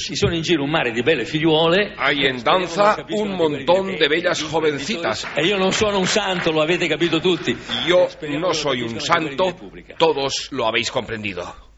Ci sono in giro un mare di belle figliuole. Hay en danza un montón de bellas jovencitas. E io non sono un santo, lo avete capito tutti. Yo no soy un santo, todos lo habéis comprendido.